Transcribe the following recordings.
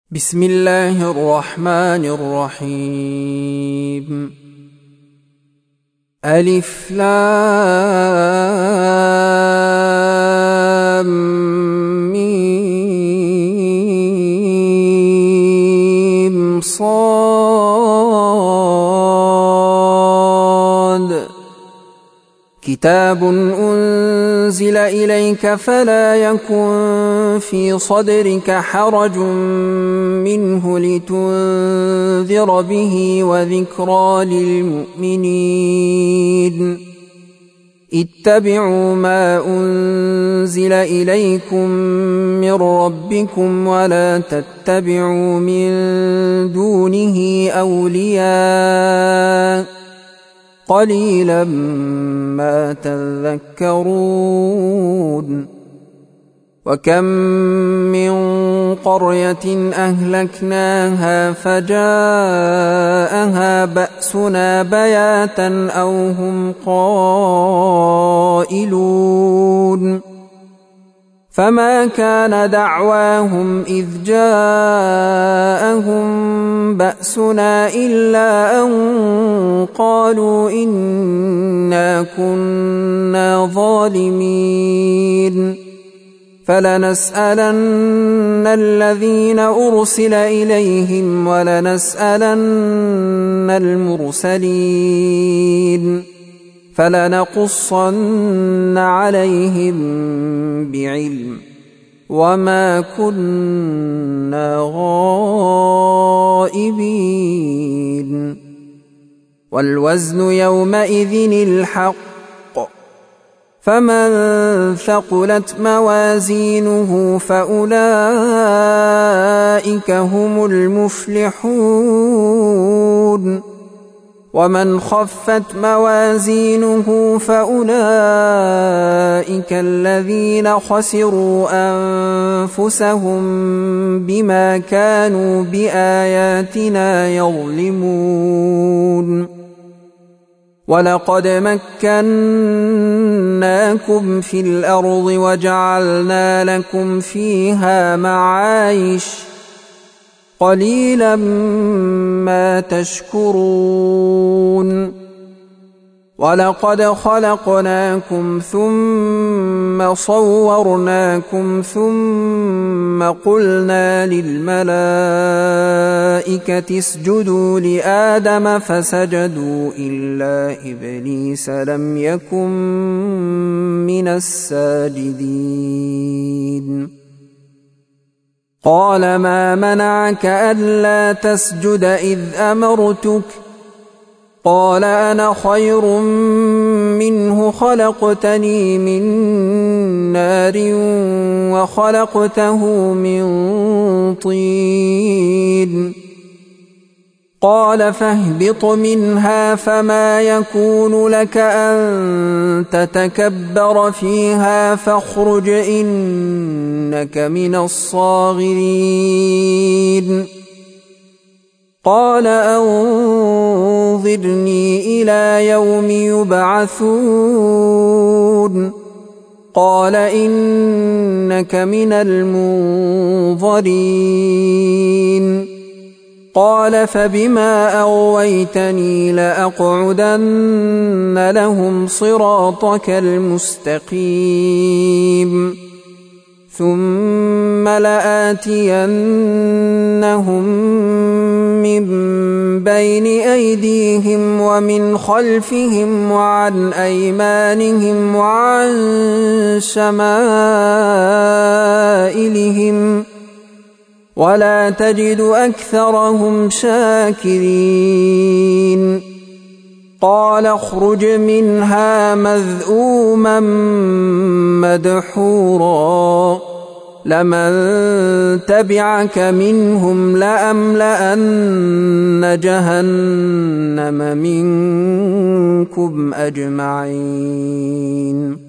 بسم الله الرحمن الرحيم. ألف لام ميم صاد. كتاب أنزل إليك فلا يكن في صدرك حرج منه لتنذر به وذكرى للمؤمنين. اتبعوا ما أنزل إليكم من ربكم ولا تتبعوا من دونه أولياء قليلا ما تذكرون. وكم من قرية أهلكناها فجاءها بأسنا بياتا أو هم قائلون. فما كان دعواهم إذ جاءهم بأسنا إلا أن قالوا إنا كنا ظالمين. فلنسألن الذين أرسل إليهم ولنسألن المرسلين فلنقصن عليهم بعلم وما كنا غائبين. والوزن يومئذ الحق فمن ثقلت موازينه فأولئك هم المفلحون. ومن خفت موازينه فأولئك الذين خسروا أنفسهم بما كانوا بآياتنا يظلمون. ولقد مكناكم في الأرض وجعلنا لكم فيها معايش قليلا ما تشكرون. ولقد خلقناكم ثم صورناكم ثم قلنا للملائكة اسجدوا لآدم فسجدوا إلا إبليس لم يكن من الساجدين. قال ما منعك ألا تسجد إذ أمرتك؟ قال أنا خير منه خلقتني من نار وخلقته من طين. قال فاهبط منها فما يكون لك أن تتكبر فيها فاخرج إنك من الصاغرين. قال أنظرني إلى يوم يبعثون. قال إنك من المنظرين. قال فبما أغويتني لأقعدن لهم صراطك المستقيم ثم لآتينهم من بين أيديهم ومن خلفهم وعن أيمانهم وعن شمائلهم ولا تجد أكثرهم شاكرين. قال اخرج منها مذءوما مدحورا لمن تبعك منهم لأملأن جهنم منكم أجمعين.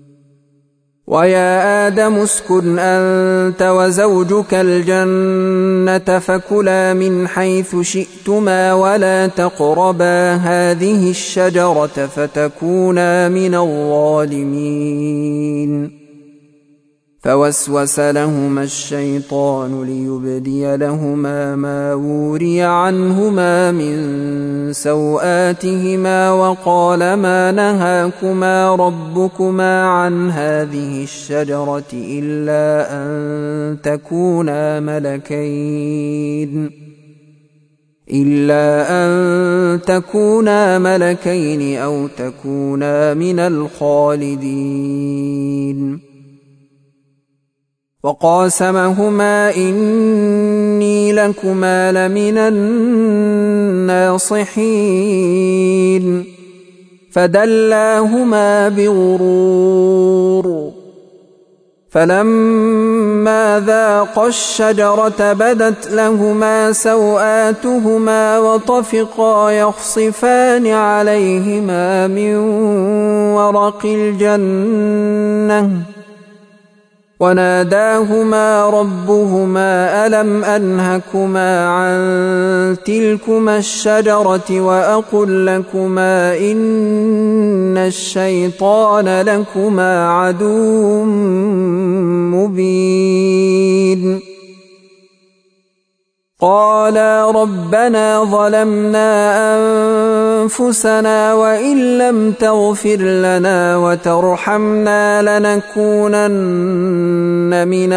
ويا آدم اسكن أنت وزوجك الجنة فكلا من حيث شئتما ولا تقربا هذه الشجرة فتكونا من الظالمين. فوسوس لهما الشيطان ليبدي لهما ما وري عنهما من سوآتهما وقال ما نهاكما ربكما عن هذه الشجرة إلا أن تكونا ملكين أو تكونا من الخالدين. وقاسمهما إني لكما لمن الناصحين فدلاهما بغرور فلما ذاقا الشجرة بدت لهما سوآتهما وطفقا يخصفان عليهما من ورق الجنة وناداهما ربهما ألم أنهكما عن تلكما الشجرة وأقل لكما إن الشيطان لكما عدو مبين. قالا ربنا ظلمنا أنفسنا وإن لم تغفر لنا وترحمنا لنكونن من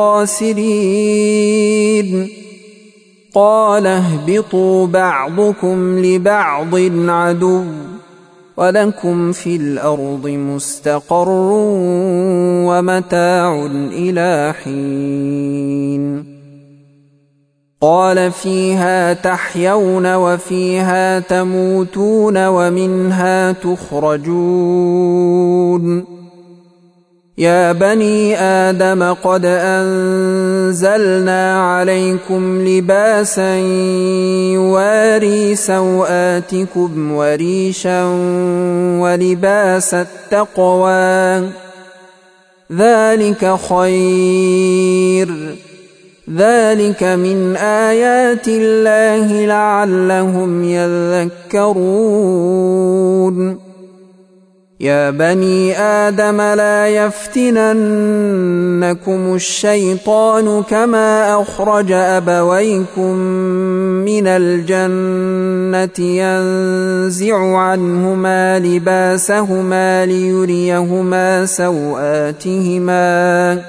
الخاسرين. قال اهبطوا بعضكم لبعض عدو ولكم في الأرض مستقر ومتاع إلى حين. قال فيها تحيون وفيها تموتون ومنها تخرجون. يا بني آدم قد أنزلنا عليكم لباسا يواري سوآتكم وريشا ولباس التقوى ذلك خير ذلك من آيات الله لعلهم يذكرون. يا بني آدم لا يفتننكم الشيطان كما أخرج أبويكم من الجنة ينزع عنهما لباسهما ليريهما سوآتهما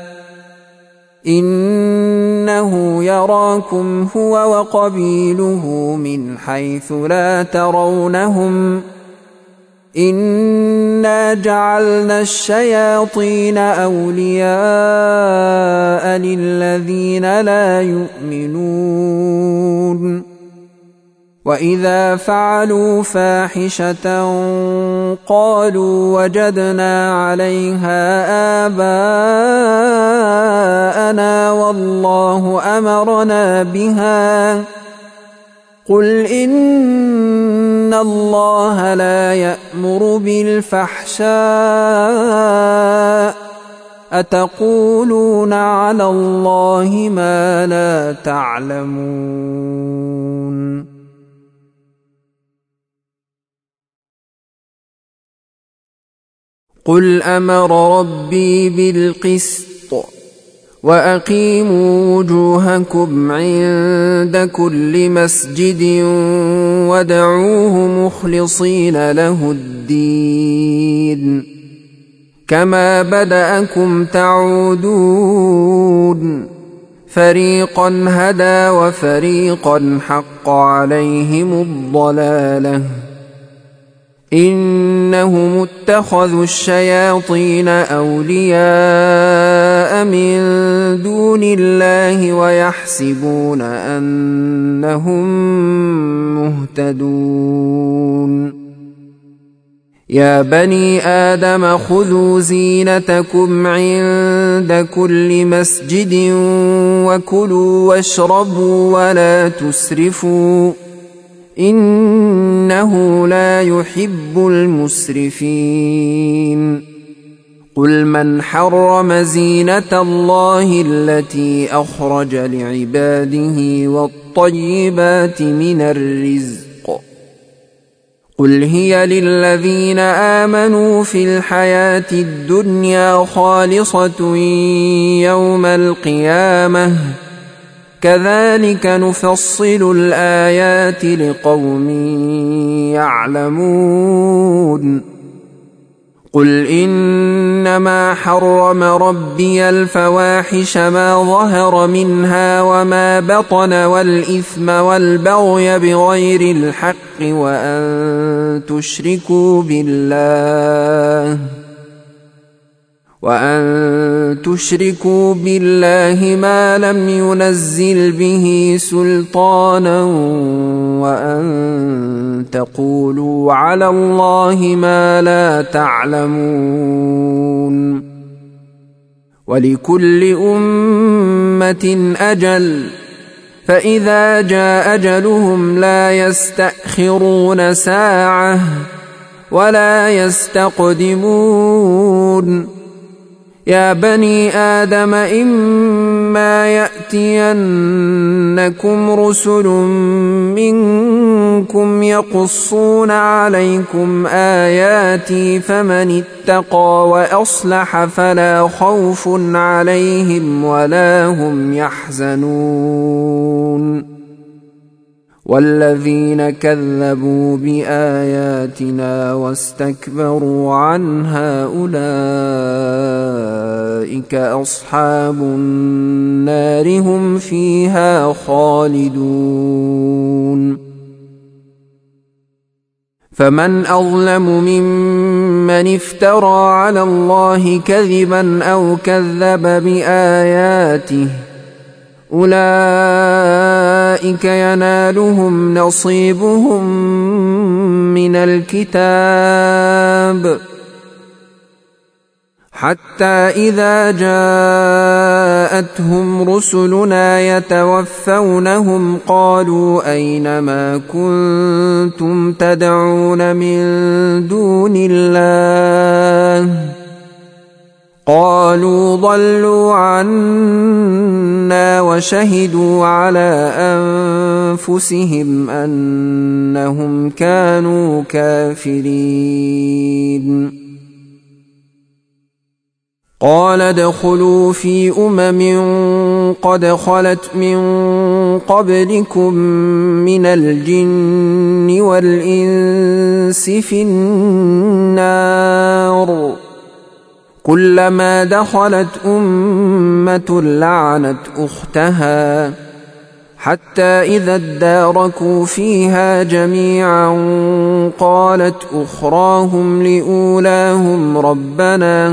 إنه يراكم هو وقبيله من حيث لا ترونهم إنا جعلنا الشياطين أولياء للذين لا يؤمنون. وإذا فعلوا فاحشة قالوا وجدنا عليها آباءنا والله أمرنا بها قل إن الله لا يأمر بالفحشاء أتقولون على الله ما لا تعلمون. قل أمر ربي بالقسط وأقيموا وجوهكم عند كل مسجد وادعوه مخلصين له الدين كما بدأكم تعودون فريقا هدى وفريقا حق عليهم الضلالة إنهم اتخذوا الشياطين أولياء من دون الله ويحسبون أنهم مهتدون. يا بني آدم خذوا زينتكم عند كل مسجد وكلوا واشربوا ولا تسرفوا إنه لا يحب المسرفين. قل من حرم زينة الله التي أخرج لعباده والطيبات من الرزق قل هي للذين آمنوا في الحياة الدنيا خالصة يوم القيامة كذلك نفصل الآيات لقوم يعلمون قل إنما حرم ربي الفواحش ما ظهر منها وما بطن والإثم والبغي بغير الحق وأن تشركوا بالله ما لم ينزل به سلطانا وأن تقولوا على الله ما لا تعلمون ولكل أمة أجل فإذا جاء أجلهم لا يستأخرون ساعة ولا يستقدمون يا بني آدم إما يأتينكم رسل منكم يقصون عليكم آياتي فمن اتقى وأصلح فلا خوف عليهم ولا هم يحزنون والذين كذبوا بآياتنا واستكبروا عنها أولئك أصحاب النار هم فيها خالدون فمن أظلم ممن افترى على الله كذبا أو كذب بآياته أولئك ينالهم نصيبهم من الكتاب حتى إذا جاءتهم رسلنا يتوفونهم قالوا أين ما كنتم تدعون من دون الله قالوا ضلوا عنا وشهدوا على أنفسهم أنهم كانوا كافرين قال ادخلوا في قد خلت من قبلكم من الجن والإنس في النار كلما دخلت أمة لعنت أختها حتى إذا اداركوا فيها جميعا قالت أخراهم لأولاهم ربنا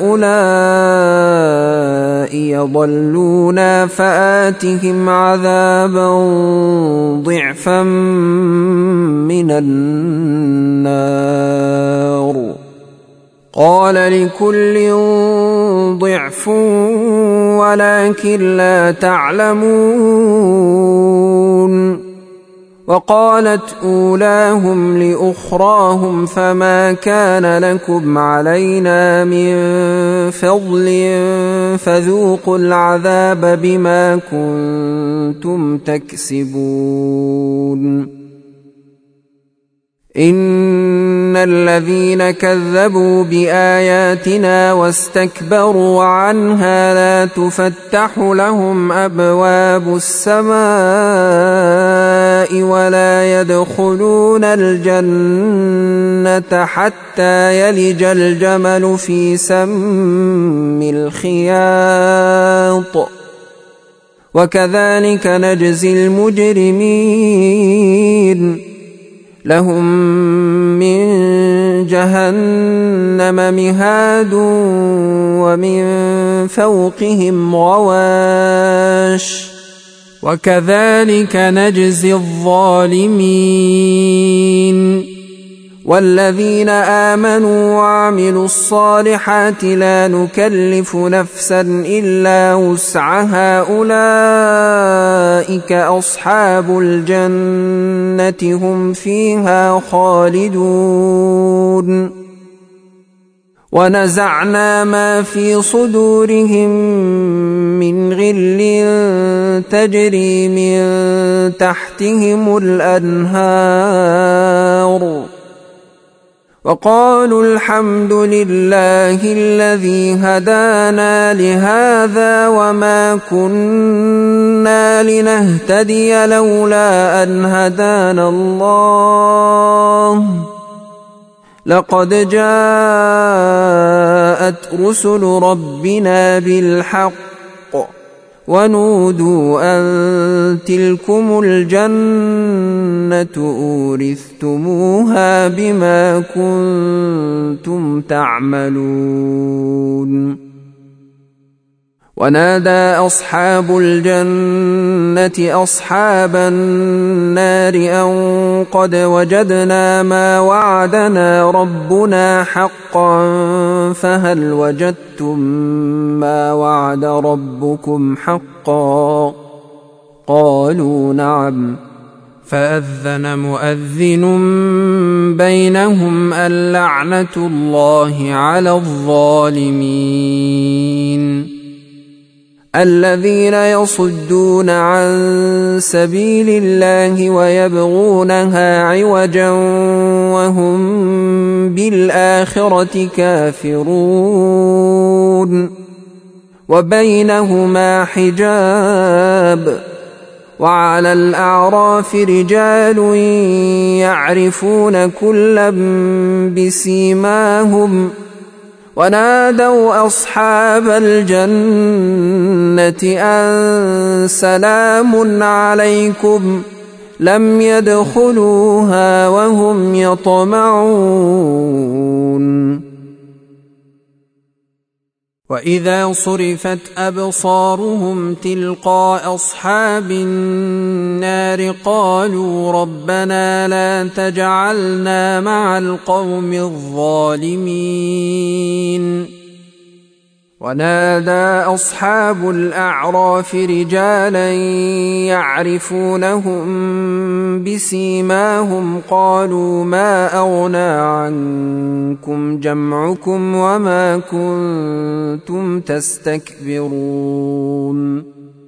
هؤلاء يضلونا فآتهم عذابا ضعفا من النار قال لكل ضعف ولكن لا تعلمون وقالت أولاهم لأخراهم فما كان لكم علينا من فضل فذوقوا العذاب بما كنتم تكسبون إن الذين كذبوا بآياتنا واستكبروا عنها لا تفتح لهم أبواب السماء ولا يدخلون الجنة حتى يلج الجمل في سم الخياط وكذلك نجزي المجرمين لهم من جهنم مهاد ومن فوقهم غواش وكذلك نجزي الظالمين والذين آمنوا وعملوا الصالحات لا نكلف نفسا إلا وسعها أولئك أصحاب الجنة هم فيها خالدون ونزعنا ما في صدورهم من غل تجري من تحتهم الأنهار وقالوا الحمد لله الذي هدانا لهذا وما كنا لنهتدي لولا أن هدانا الله لقد جاءت رسل ربنا بالحق ونودوا أن تلكم الجنة أورثتموها بما كنتم تعملون ونادى أصحاب الجنة أصحاب النار أن قد وجدنا ما وعدنا ربنا حقا فهل وجدتم ما وعد ربكم حقا قالوا نعم فأذن مؤذن بينهم اللعنة الله على الظالمين الذين يصدون عن سبيل الله ويبغونها عوجا وهم بالآخرة كافرون وبينهما حجاب وعلى الأعراف رجال يعرفون كلا بسيماهم ونادوا أصحاب الجنة أن سلام عليكم لم يدخلوها وهم يطمعون وإذا صرفت أبصارهم تلقاء أصحاب النار قالوا ربنا لا تجعلنا مع القوم الظالمين ونادى أصحاب الأعراف رجالا يعرفونهم بسيماهم قالوا ما أغنى عنكم جمعكم وما كنتم تستكبرون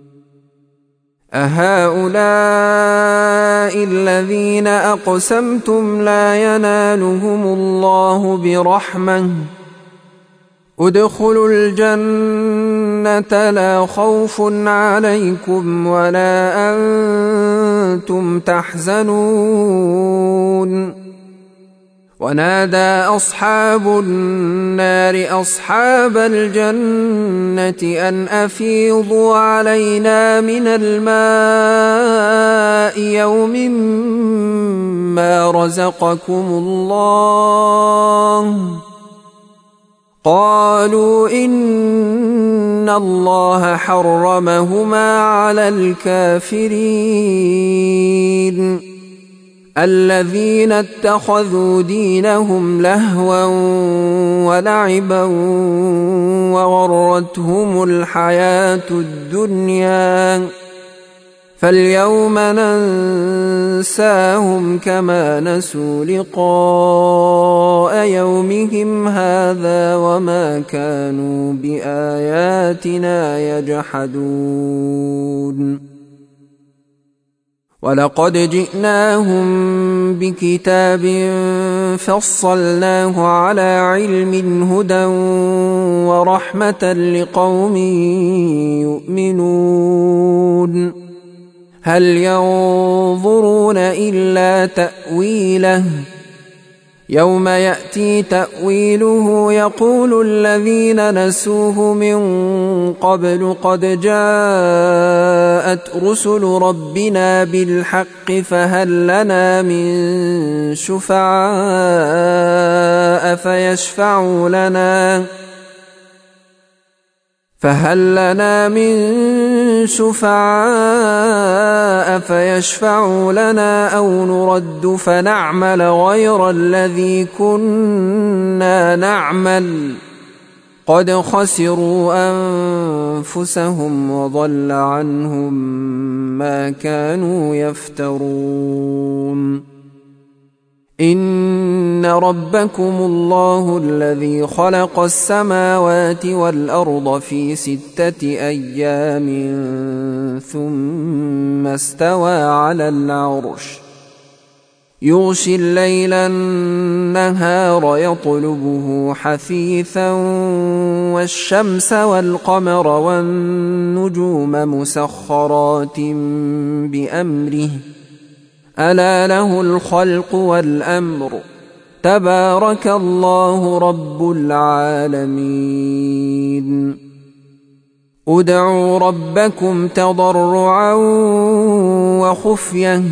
أهؤلاء الذين أقسمتم لا ينالهم الله برحمة ادخلوا الجنة لا خوف عليكم ولا أنتم تحزنون ونادى أصحاب النار أصحاب الجنة أن أفيضوا علينا من الماء يوم ما رزقكم الله قالوا إن الله حرمهما على الكافرين الذين اتخذوا دينهم لهوا ولعبا وغرتهم الحياة الدنيا فاليوم ننساهم كما نسوا لقاء يومهم هذا وما كانوا بآياتنا يجحدون ولقد جئناهم بكتاب فصلناه على علم هدى ورحمة لقوم يؤمنون هل ينظرون إلا تأويله يوم يأتي تأويله يقول الذين نسوه من قبل قد جاءت رسل ربنا بالحق فهل لنا من شفعاء فيشفعوا لنا أو نرد فنعمل غير الذي كنا نعمل قد خسروا أنفسهم وضل عنهم ما كانوا يفترون إن ربكم الله الذي خلق السماوات والأرض في 6 أيام ثم استوى على العرش يغشي الليل النهار يطلبه حثيثا والشمس والقمر والنجوم مسخرات بأمره ألا له الخلق والأمر تبارك الله رب العالمين ادعوا ربكم تضرعا وخفية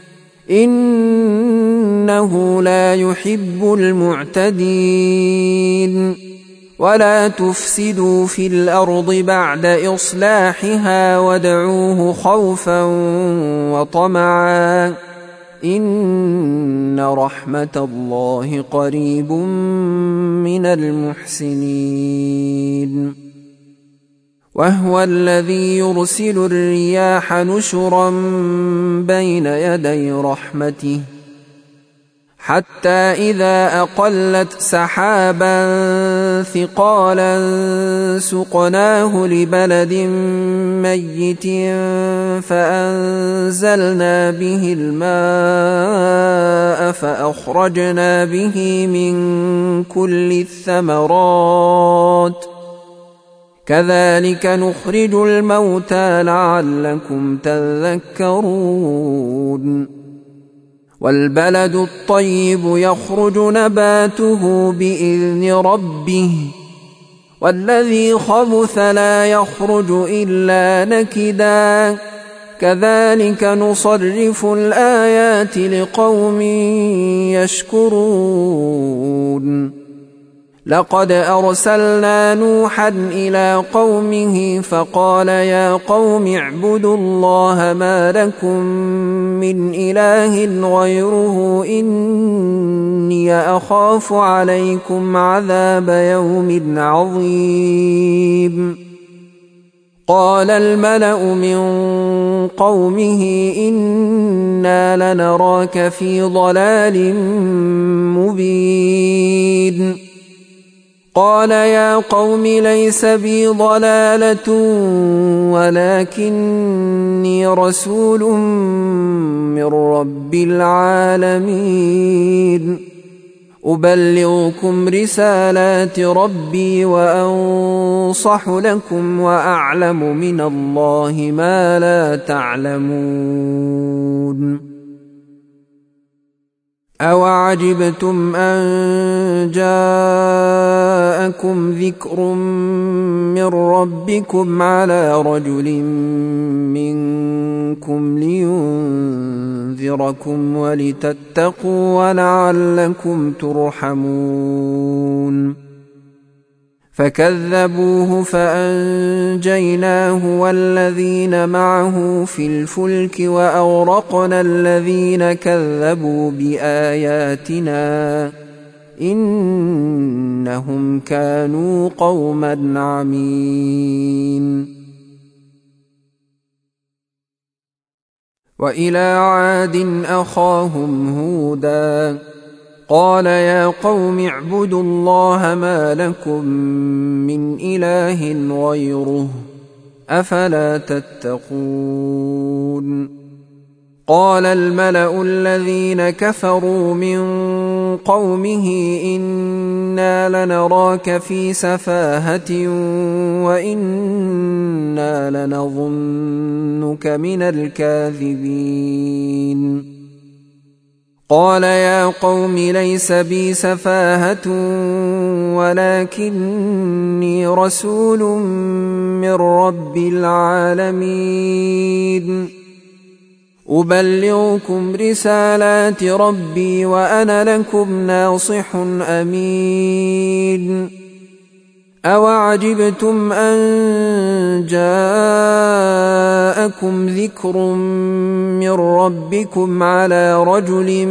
إنه لا يحب المعتدين ولا تفسدوا في الأرض بعد إصلاحها وادعوه خوفا وطمعا إن رحمة الله قريب من المحسنين وهو الذي يرسل الرياح نشرا بين يدي رحمته حتى إذا أقلت سحابا ثقالا سقناه لبلد ميت فأنزلنا به الماء فأخرجنا به من كل الثمرات كذلك نخرج الموتى لعلكم تذكرون والبلد الطيب يخرج نباته بإذن ربه والذي خبث لا يخرج إلا نكدا كذلك نصرف الآيات لقوم يشكرون لقد أرسلنا نوحا إلى قومه فقال يا قوم اعبدوا الله ما لكم من إله غيره إني أخاف عليكم عذاب يوم عظيم قال الملأ من قومه إنا لنراك في ضلال مبين قال يا قوم ليس بي ضلالة ولكني رسول من رب العالمين أبلغكم رسالات ربي وأنصح لكم وأعلم من الله ما لا تعلمون أوعجبتم أن جاءكم ذكر من ربكم على رجل منكم لينذركم ولتتقوا ولعلكم ترحمون فكذبوه فأنجيناه والذين معه في الفلك وأغرقنا الذين كذبوا بآياتنا إنهم كانوا قوما عمين وإلى عاد أخاهم هودا قال يا قوم اعبدوا الله ما لكم من إله غيره أفلا تتقون قال الملأ الذين كفروا من قومه إنا لنراك في سفاهة وإنا لنظنك من الكاذبين قال يا قوم ليس بي سفاهة ولكني رسول من رب العالمين أبلغكم رسالات ربي وأنا لكم ناصح أمين أوعجبتم أن جاءكم ذكر من ربكم على رجل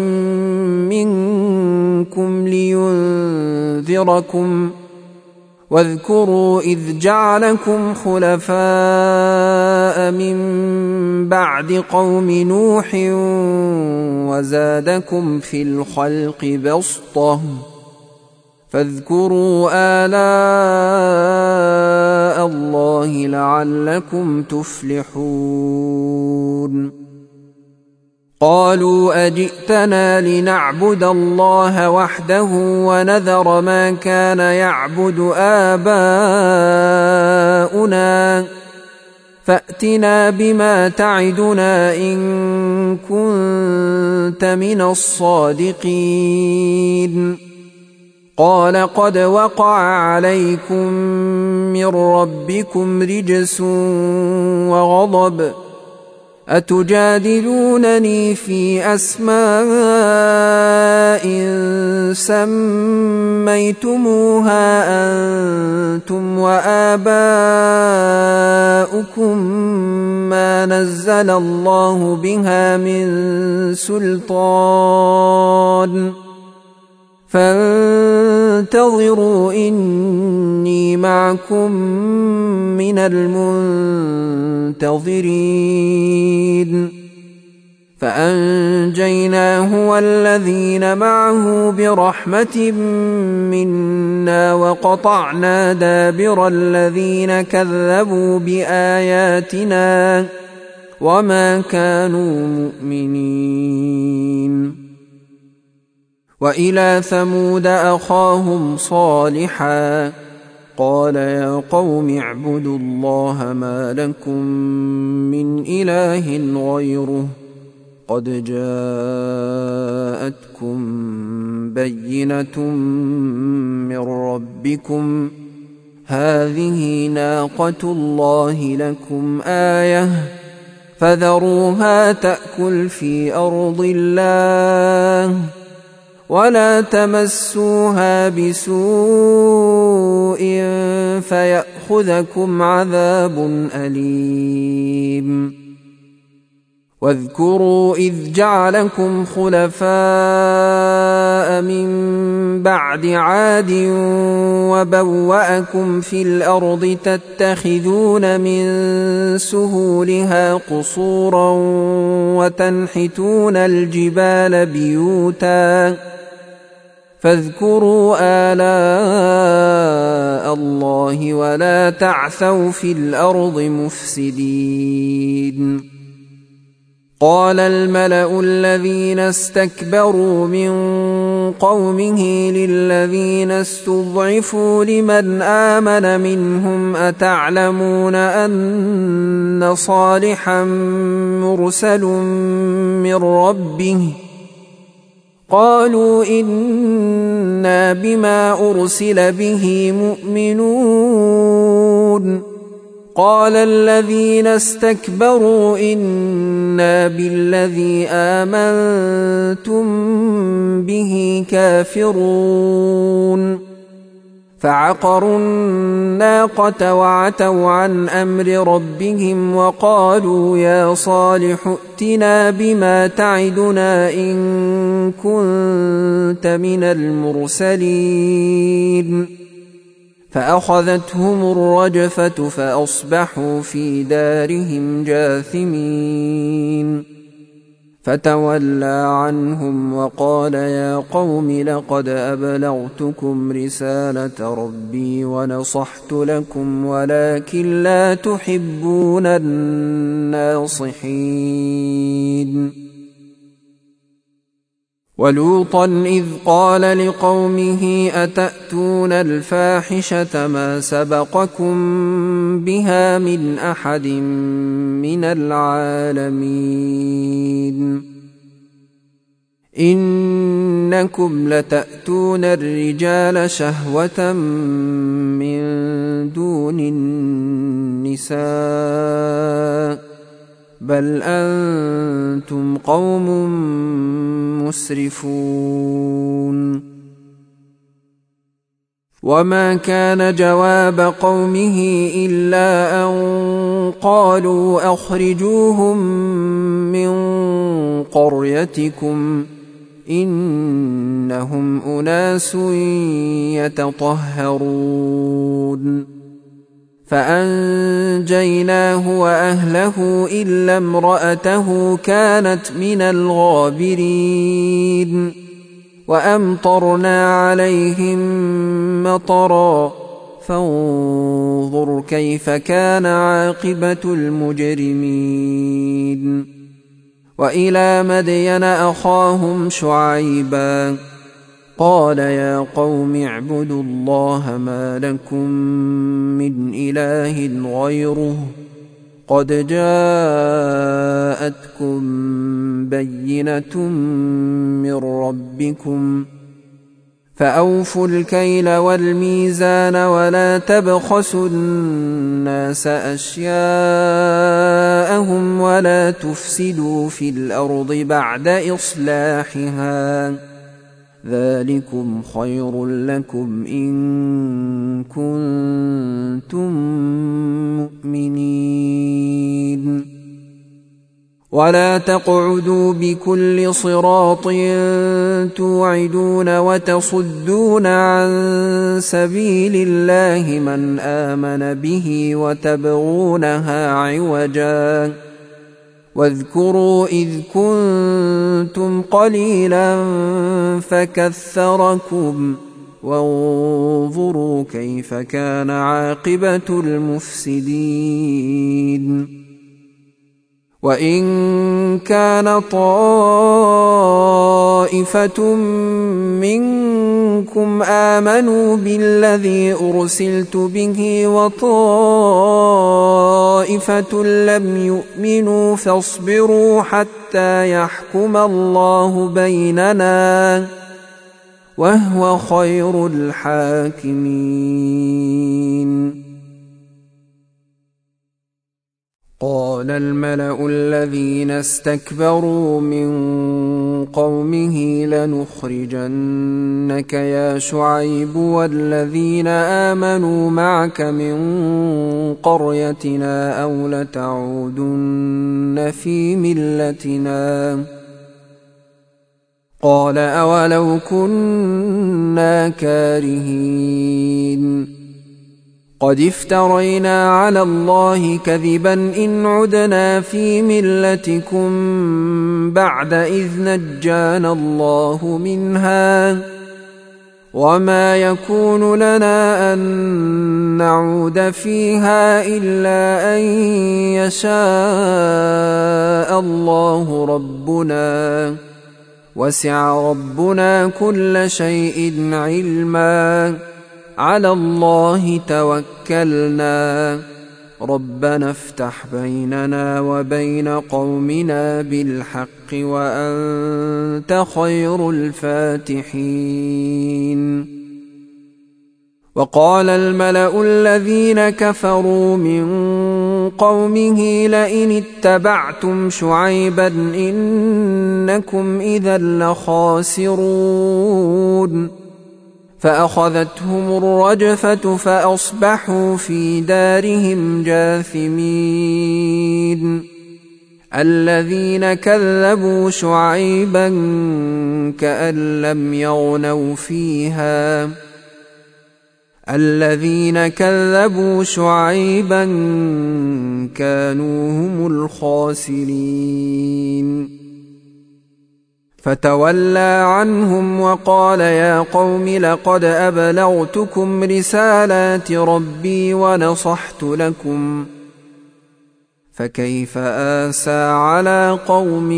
منكم لينذركم واذكروا إذ جعلكم خلفاء من بعد قوم نوح وزادكم في الخلق بسطة فاذكروا آلاء الله لعلكم تفلحون قالوا أجئتنا لنعبد الله وحده ونذر ما كان يعبد آباؤنا فأتنا بما تعدنا إن كنت من الصادقين قال قد وقع عليكم من ربكم رجس وغضب أتجادلونني في أسماء سميتموها أنتم وآباؤكم ما نزل الله بها من سلطان فانتظروا إني معكم من المنتظرين فأنجيناه والذين معه برحمة منا وقطعنا دابر الذين كذبوا بآياتنا وما كانوا مؤمنين وإلى ثمود أخاهم صالحا قال يا قوم اعبدوا الله ما لكم من إله غيره قد جاءتكم بينة من ربكم هذه ناقة الله لكم آية فذروها تأكل في أرض الله ولا تمسوها بسوء فيأخذكم عذاب أليم واذكروا إذ جعلكم خلفاء من بعد عاد وبوأكم في الأرض تتخذون من سهولها قصورا وتنحتون الجبال بيوتا فاذكروا آلاء الله ولا تعثوا في الأرض مفسدين قال الملأ الذين استكبروا من قومه للذين استضعفوا لمن آمن منهم أتعلمون أن صالحا مرسل من ربه قالوا إنا بما أرسل به مؤمنون قال الذين استكبروا إنا بالذي آمنتم به كافرون فعقروا الناقة وعتوا عن أمر ربهم وقالوا يا صالح ائتنا بما تعدنا إن كنت من المرسلين فأخذتهم الرجفة فأصبحوا في دارهم جاثمين فتولى عنهم وقال يا قوم لقد أبلغتكم رسالة ربي ونصحت لكم ولكن لا تحبون الناصحين ولوطا إذ قال لقومه أتأتون الفاحشة ما سبقكم بها من أحد من العالمين إنكم لتأتون الرجال شهوة من دون النساء بل أنتم قوم مسرفون وما كان جواب قومه إلا أن قالوا أخرجوهم من قريتكم إنهم أناس يتطهرون فأنجيناه وأهله إلا امرأته كانت من الغابرين وأمطرنا عليهم مطرا فانظر كيف كان عاقبة المجرمين وإلى مدين أخاهم شعيبا قال يا قوم اعبدوا الله ما لكم من إله غيره قد جاءتكم بينة من ربكم فأوفوا الكيل والميزان ولا تبخسوا الناس أشياءهم ولا تفسدوا في الأرض بعد إصلاحها ذلكم خير لكم إن كنتم مؤمنين ولا تقعدوا بكل صراط توعدون وتصدون عن سبيل الله من آمن به وتبغونها عوجا واذكروا إذ كنتم قليلا فكثركم وانظروا كيف كان عاقبة المفسدين وإن كان طائفة منكم آمنوا بالذي أرسلت به وطائفة لم يؤمنوا فاصبروا حتى يحكم الله بيننا وهو خير الحاكمين. قال الملأ الذين استكبروا من قومه لنخرجنك يا شعيب والذين آمنوا معك من قريتنا أو لتعودن في ملتنا قال أولو كنا كارهين قد افترينا على الله كذبا إن عدنا في ملتكم بعد إذ نجانا الله منها وما يكون لنا أن نعود فيها إلا أن يشاء الله ربنا وسع ربنا كل شيء علما على الله توكلنا ربنا افتح بيننا وبين قومنا بالحق وأنت خير الفاتحين. وقال الملأ الذين كفروا من قومه لئن اتبعتم شعيبا إنكم إذا لخاسرون فأخذتهم الرجفة فأصبحوا في دارهم جاثمين. الذين كذبوا شعيبا كأن لم يغنوا فيها الذين كذبوا شعيبا كانوا هم الخاسرين. فتولى عنهم وقال يا قوم لقد أبلغتكم رسالات ربي ونصحت لكم فكيف آسى على قوم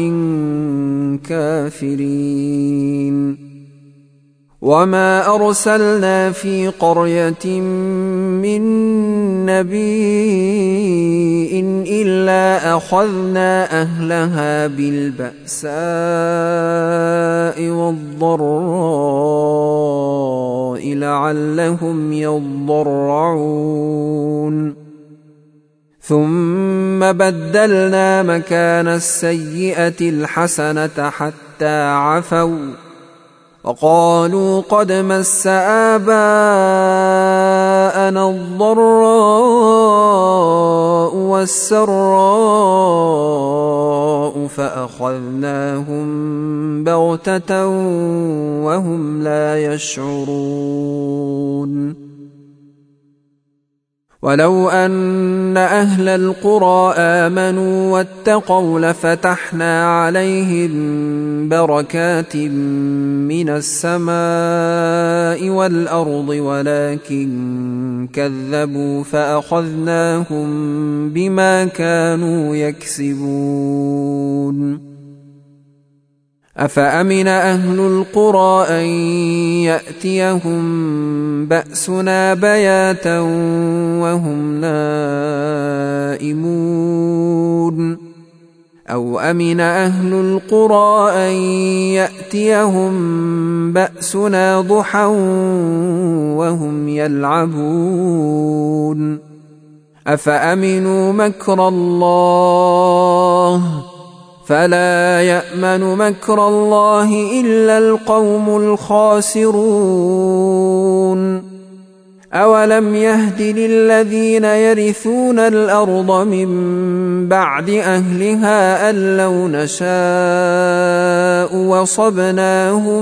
كافرين. وما أرسلنا في قرية من نبي إلا أخذنا أهلها بالبأساء والضراء لعلهم يضرعون ثم بدلنا مكان السيئة الحسنة حتى عفوا وقالوا قد مس آباءنا الضراء والسراء فأخذناهم بغتة وهم لا يشعرون. ولو أن أهل القرى آمنوا واتقوا لفتحنا عليهم بركات من السماء والأرض ولكن كذبوا فأخذناهم بما كانوا يكسبون. أفأمن أهل القرى أن يأتيهم بأسنا بياتا وهم نائمون أو أمن أهل القرى أن يأتيهم بأسنا ضحى وهم يلعبون أفأمنوا مكر الله فلا يأمن مكر الله إلا القوم الخاسرون أولم يهد للذين يرثون الأرض من بعد أهلها أن لو نشاء وصبناهم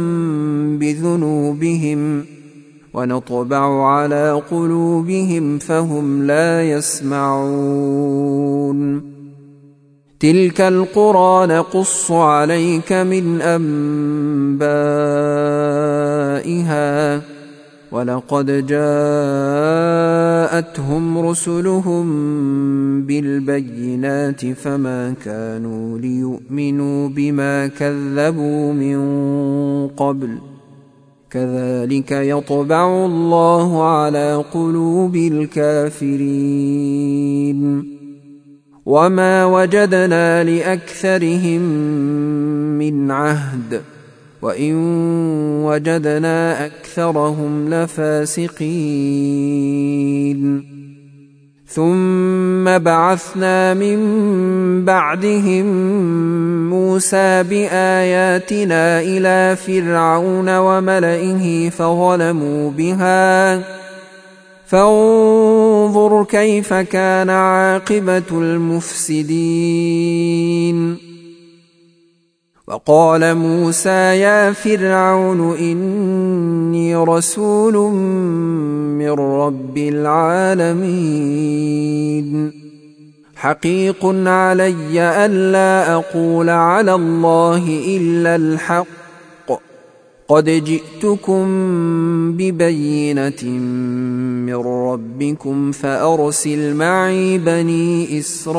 بذنوبهم ونطبع على قلوبهم فهم لا يسمعون تلك القرى نقص عليك من أنبائها ولقد جاءتهم رسلهم بالبينات فما كانوا ليؤمنوا بما كذبوا من قبل كذلك يطبع الله على قلوب الكافرين وما وجدنا لأكثرهم من عهد وإن وجدنا أكثرهم لفاسقين ثم بعثنا من بعدهم موسى بآياتنا إلى فرعون وملئه فظلموا بها فانظر كيف كان عاقبة المفسدين وقال موسى يا فرعون إني رسول من رب العالمين حقيق علي ألا أقول على الله إلا الحق قد جئتكم ببينة من ربكم فأرسل معي بني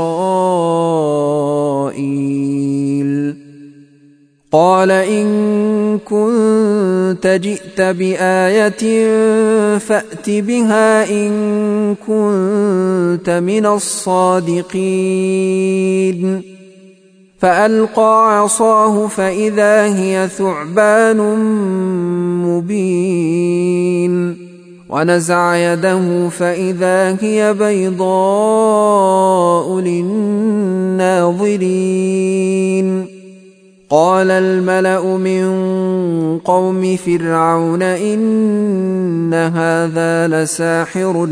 إسرائيل قال إن كنت جئت بآية فأت بها إن كنت من الصادقين فألقى عصاه فإذا هي ثعبان مبين ونزع يده فإذا هي بيضاء للناظرين قال الملأ من قوم فرعون إن هذا لساحر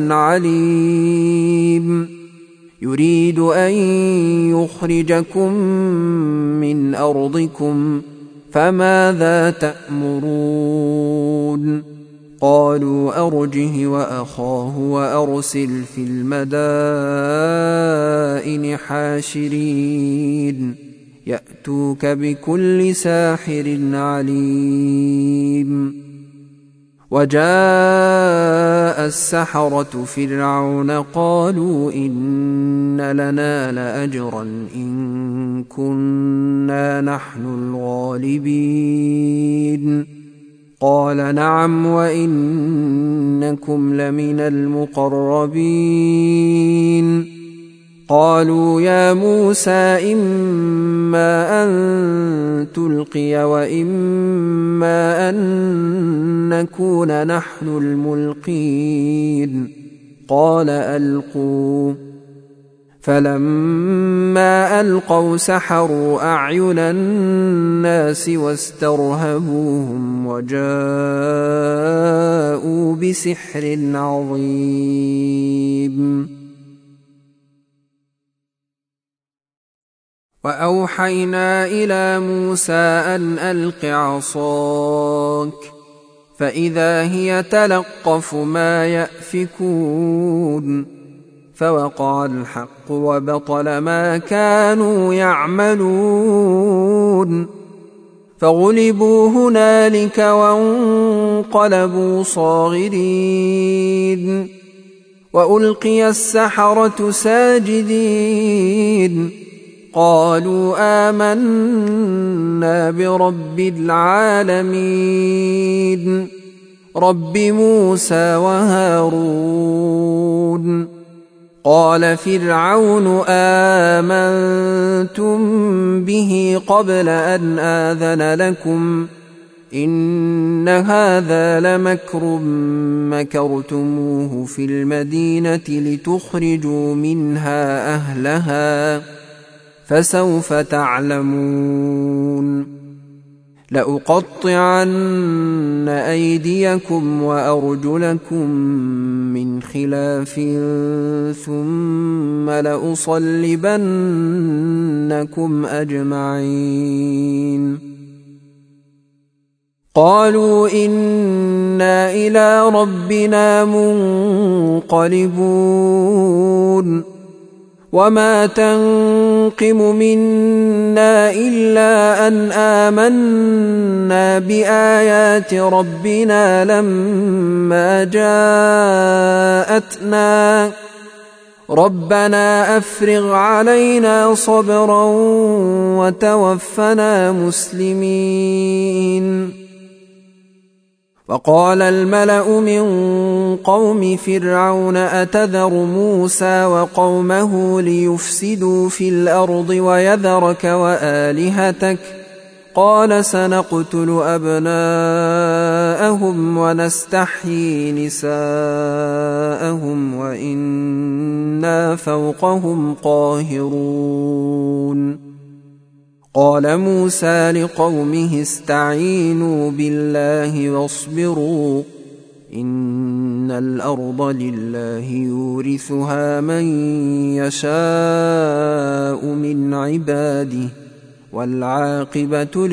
عليم يريد أن يخرجكم من أرضكم فماذا تأمرون قالوا أرجه وأخاه وأرسل في المدائن حاشرين يأتوك بكل ساحر عليم وجاء السحرة فرعون قالوا إن لنا لأجرا إن كنا نحن الغالبين قال نعم وإنكم لمن المقربين قالوا يا موسى إما أن تلقي وإما أن نكون نحن الملقين قال ألقوا فلما ألقوا سحروا أعين الناس واسترهبوهم وجاءوا بسحر عظيم وأوحينا إلى موسى أن ألق عصاك فإذا هي تلقف ما يأفكون فوقع الحق وبطل ما كانوا يعملون فغلبوا هنالك وانقلبوا صاغرين وألقي السحرة ساجدين قالوا آمنا برب العالمين رب موسى وهارون. قال فرعون آمنتم به قبل أن آذن لكم إن هذا لمكر مكرتموه في المدينة لتخرجوا منها أهلها فسوف تعلمون. لأقطعن أيديكم وأرجلكم من خلاف ثم لأصلبنكم أجمعين. قالوا إنا إلى ربنا منقلبون وما تنقم منا إلا أن آمنا بآيات ربنا لما جاءتنا ربنا أفرغ علينا صبرا وتوفنا مسلمين. وقال الملأ من قوم فرعون أتذر موسى وقومه ليفسدوا في الأرض ويذرك وآلهتك قال سنقتل أبناءهم ونستحيي نساءهم وإنا فوقهم قاهرون. قال موسى لقومه استعينوا بالله واصبروا إن الأرض لله يورثها من يشاء من عباده والعاقبة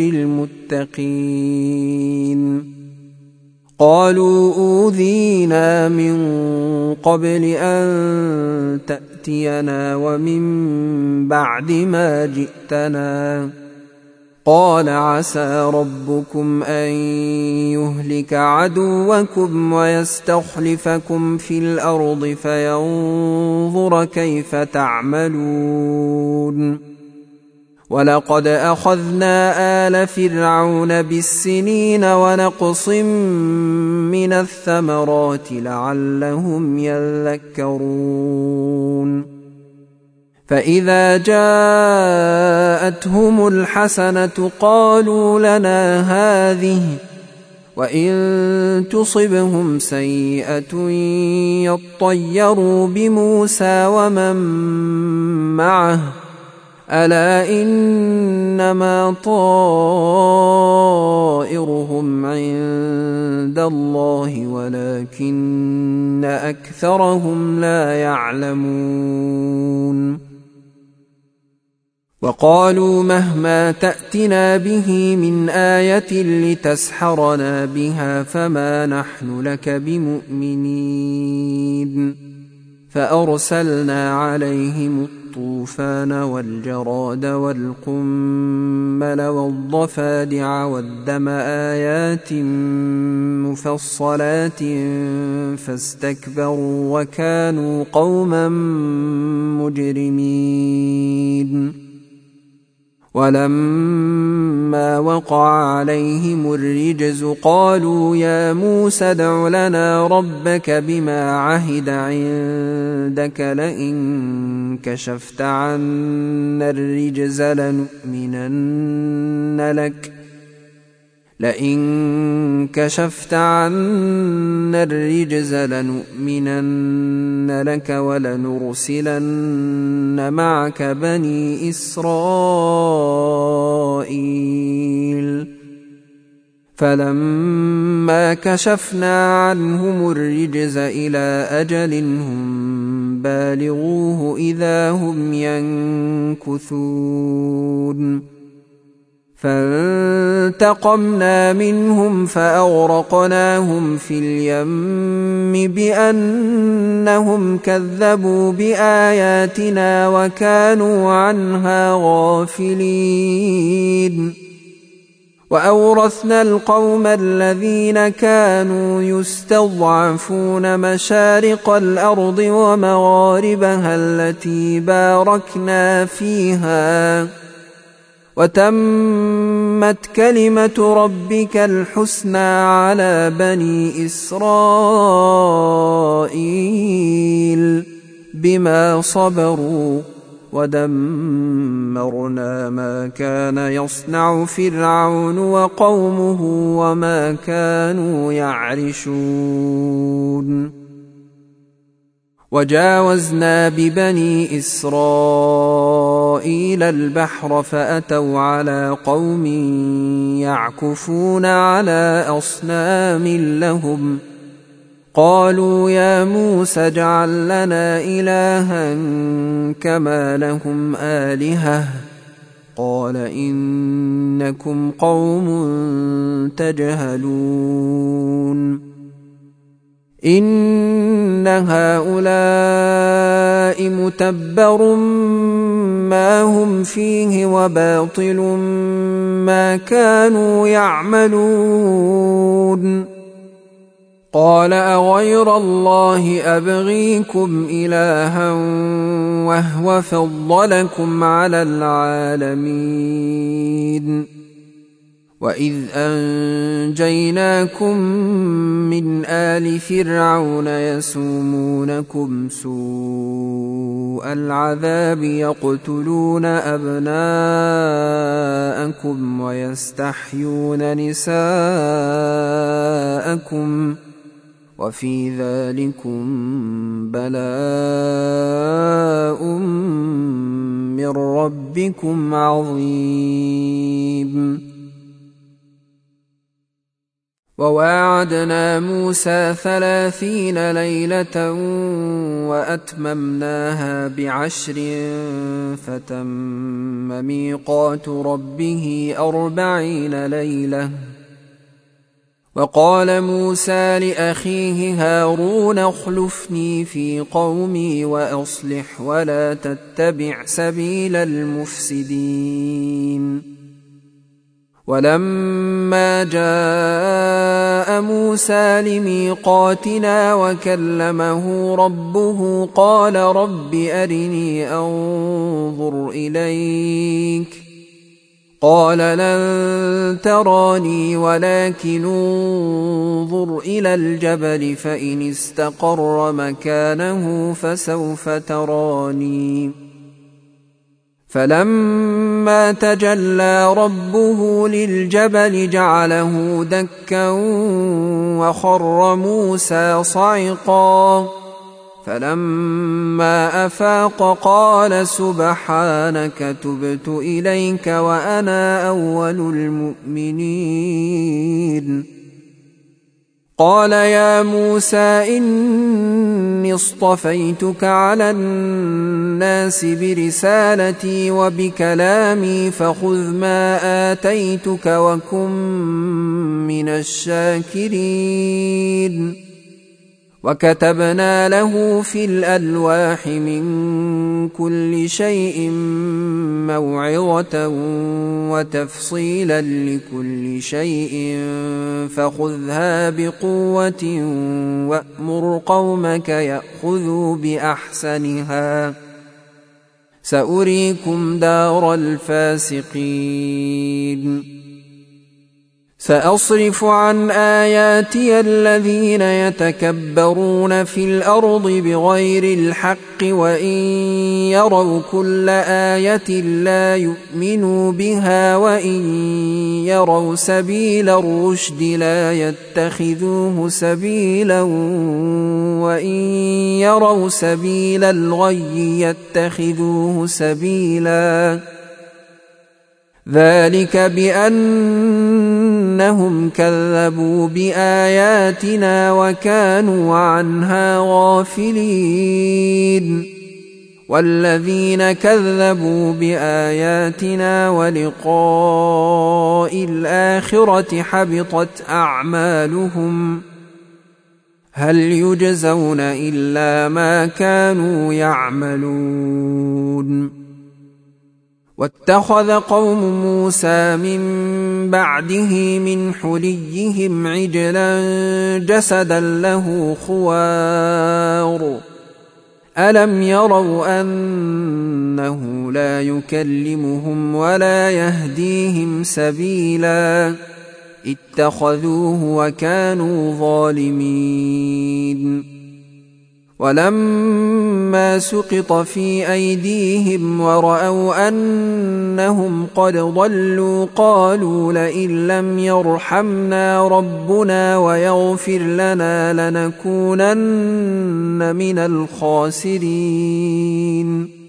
للمتقين. قالوا أوذينا من قبل أن تأتينا ومن بعد ما جئتنا قال عسى ربكم أن يهلك عدوكم ويستخلفكم في الأرض فينظر كيف تعملون. ولقد أخذنا آل فرعون بالسنين ونقص من الثمرات لعلهم يذكرون. فإذا جاءتهم الحسنة قالوا لنا هذه وإن تصبهم سيئة يطيروا بموسى ومن معه ألا إنما طائرهم عند الله ولكن أكثرهم لا يعلمون. وقالوا مهما تأتنا به من آية لتسحرنا بها فما نحن لك بمؤمنين. فأرسلنا عليهم الطوفان والجراد والقمل والضفادع والدم آيات مفصلات فاستكبروا وكانوا قوما مجرمين. ولما وقع عليهم الرجز قالوا يا موسى ادع لنا ربك بما عهد عندك لئن كشفت عنا الرجز لنؤمنن لك ولنرسلن معك بني إسرائيل. فلما كشفنا عنهم الرجز إلى أجل هم بالغوه إذا هم ينكثون. فانتقمنا منهم فأغرقناهم في اليم بأنهم كذبوا بآياتنا وكانوا عنها غافلين. وأورثنا القوم الذين كانوا يستضعفون مشارق الأرض ومغاربها التي باركنا فيها وتمت كلمة ربك الحسنى على بني إسرائيل بما صبروا ودمرنا ما كان يصنع فرعون وقومه وما كانوا يعرشون وجاوزنا ببني إسرائيل البحر فأتوا على قوم يعكفون على أصنام لهم قالوا يا موسى اجعل لنا إلها كما لهم آلهة قال إنكم قوم تجهلون إن هؤلاء متبر ما هم فيه وباطل ما كانوا يعملون قال أغير الله أبغيكم إلها وهو فضلكم على العالمين وإذ أنجيناكم من آل فرعون يسومونكم سوء العذاب يقتلون أبناءكم ويستحيون نساءكم وفي ذلكم بلاء من ربكم عظيم وواعدنا موسى 30 ليلة وأتممناها ب10 فتم ميقات ربه 40 ليلة وقال موسى لأخيه هارون اخلفني في قومي وأصلح ولا تتبع سبيل المفسدين ولما جاء موسى لميقاتنا وكلمه ربه قال رب أرني أنظر إليك قال لن تراني ولكن انظر إلى الجبل فإن استقر مكانه فسوف تراني فلما تجلى ربه للجبل جعله دكا وخر موسى صعقا فلما أفاق قال سبحانك تبت إليك وأنا أول المؤمنين قال يا موسى إني اصطفيتك على الناس برسالتي وبكلامي فخذ ما آتيتك وكن من الشاكرين وكتبنا له في الألواح من كل شيء موعظة وتفصيلا لكل شيء فخذها بقوة وأمر قومك يأخذوا بأحسنها سأريكم دار الفاسقين سأصرف عن آياتي الذين يتكبرون في الأرض بغير الحق وإن يروا كل آية لا يؤمنوا بها وإن يروا سبيل الرشد لا يتخذوه سبيلا وإن يروا سبيل الغي يتخذوه سبيلا ذلك بأنهم كذبوا بآياتنا وكانوا عنها غافلين والذين كذبوا بآياتنا ولقاء الآخرة حبطت أعمالهم هل يجزون إلا ما كانوا يعملون واتخذ قوم موسى من بعده من حليهم عجلا جسدا له خوار ألم يروا أنه لا يكلمهم ولا يهديهم سبيلا اتخذوه وكانوا ظالمين ولما سقط في أيديهم ورأوا أنهم قد ضلوا قالوا لئن لم يرحمنا ربنا ويغفر لنا لنكونن من الخاسرين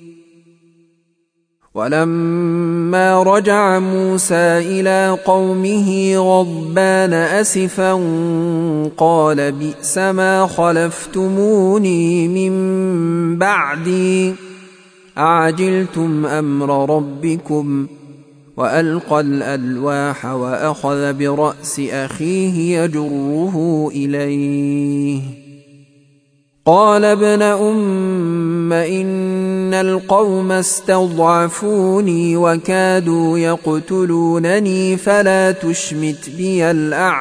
ولما رجع موسى إلى قومه غضبان أسفا قال بئس ما خلفتموني من بعدي أعجلتم أمر ربكم وألقى الألواح وأخذ برأس أخيه يجره إليه قال ابن أم إن القوم استضعفوني وكادوا يقتلونني فلا تشمت بي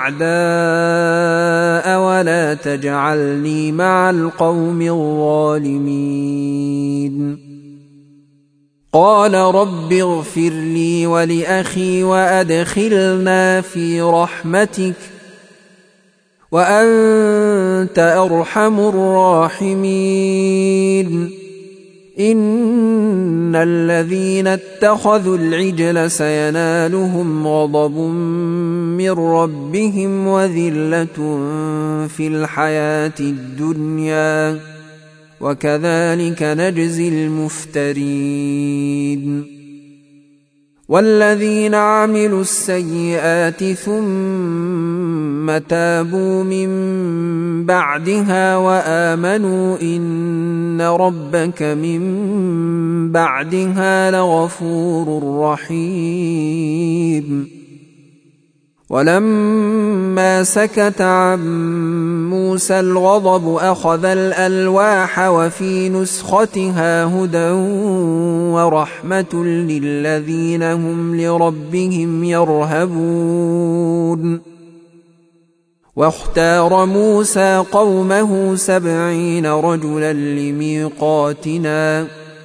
الأعداء ولا تجعلني مع القوم الظالمين قال رب اغفر لي ولأخي وأدخلنا في رحمتك وأنت أرحم الراحمين إن الذين اتخذوا العجل سينالهم غضب من ربهم وذلة في الحياة الدنيا وكذلك نجزي المفترين والذين عملوا السيئات ثم تابوا من بعدها وآمنوا إن ربك من بعدها لغفور رحيم ولما سكت عن موسى الغضب أخذ الألواح وفي نسختها هدى ورحمة للذين هم لربهم يرهبون واختار موسى قومه 70 رجلا لميقاتنا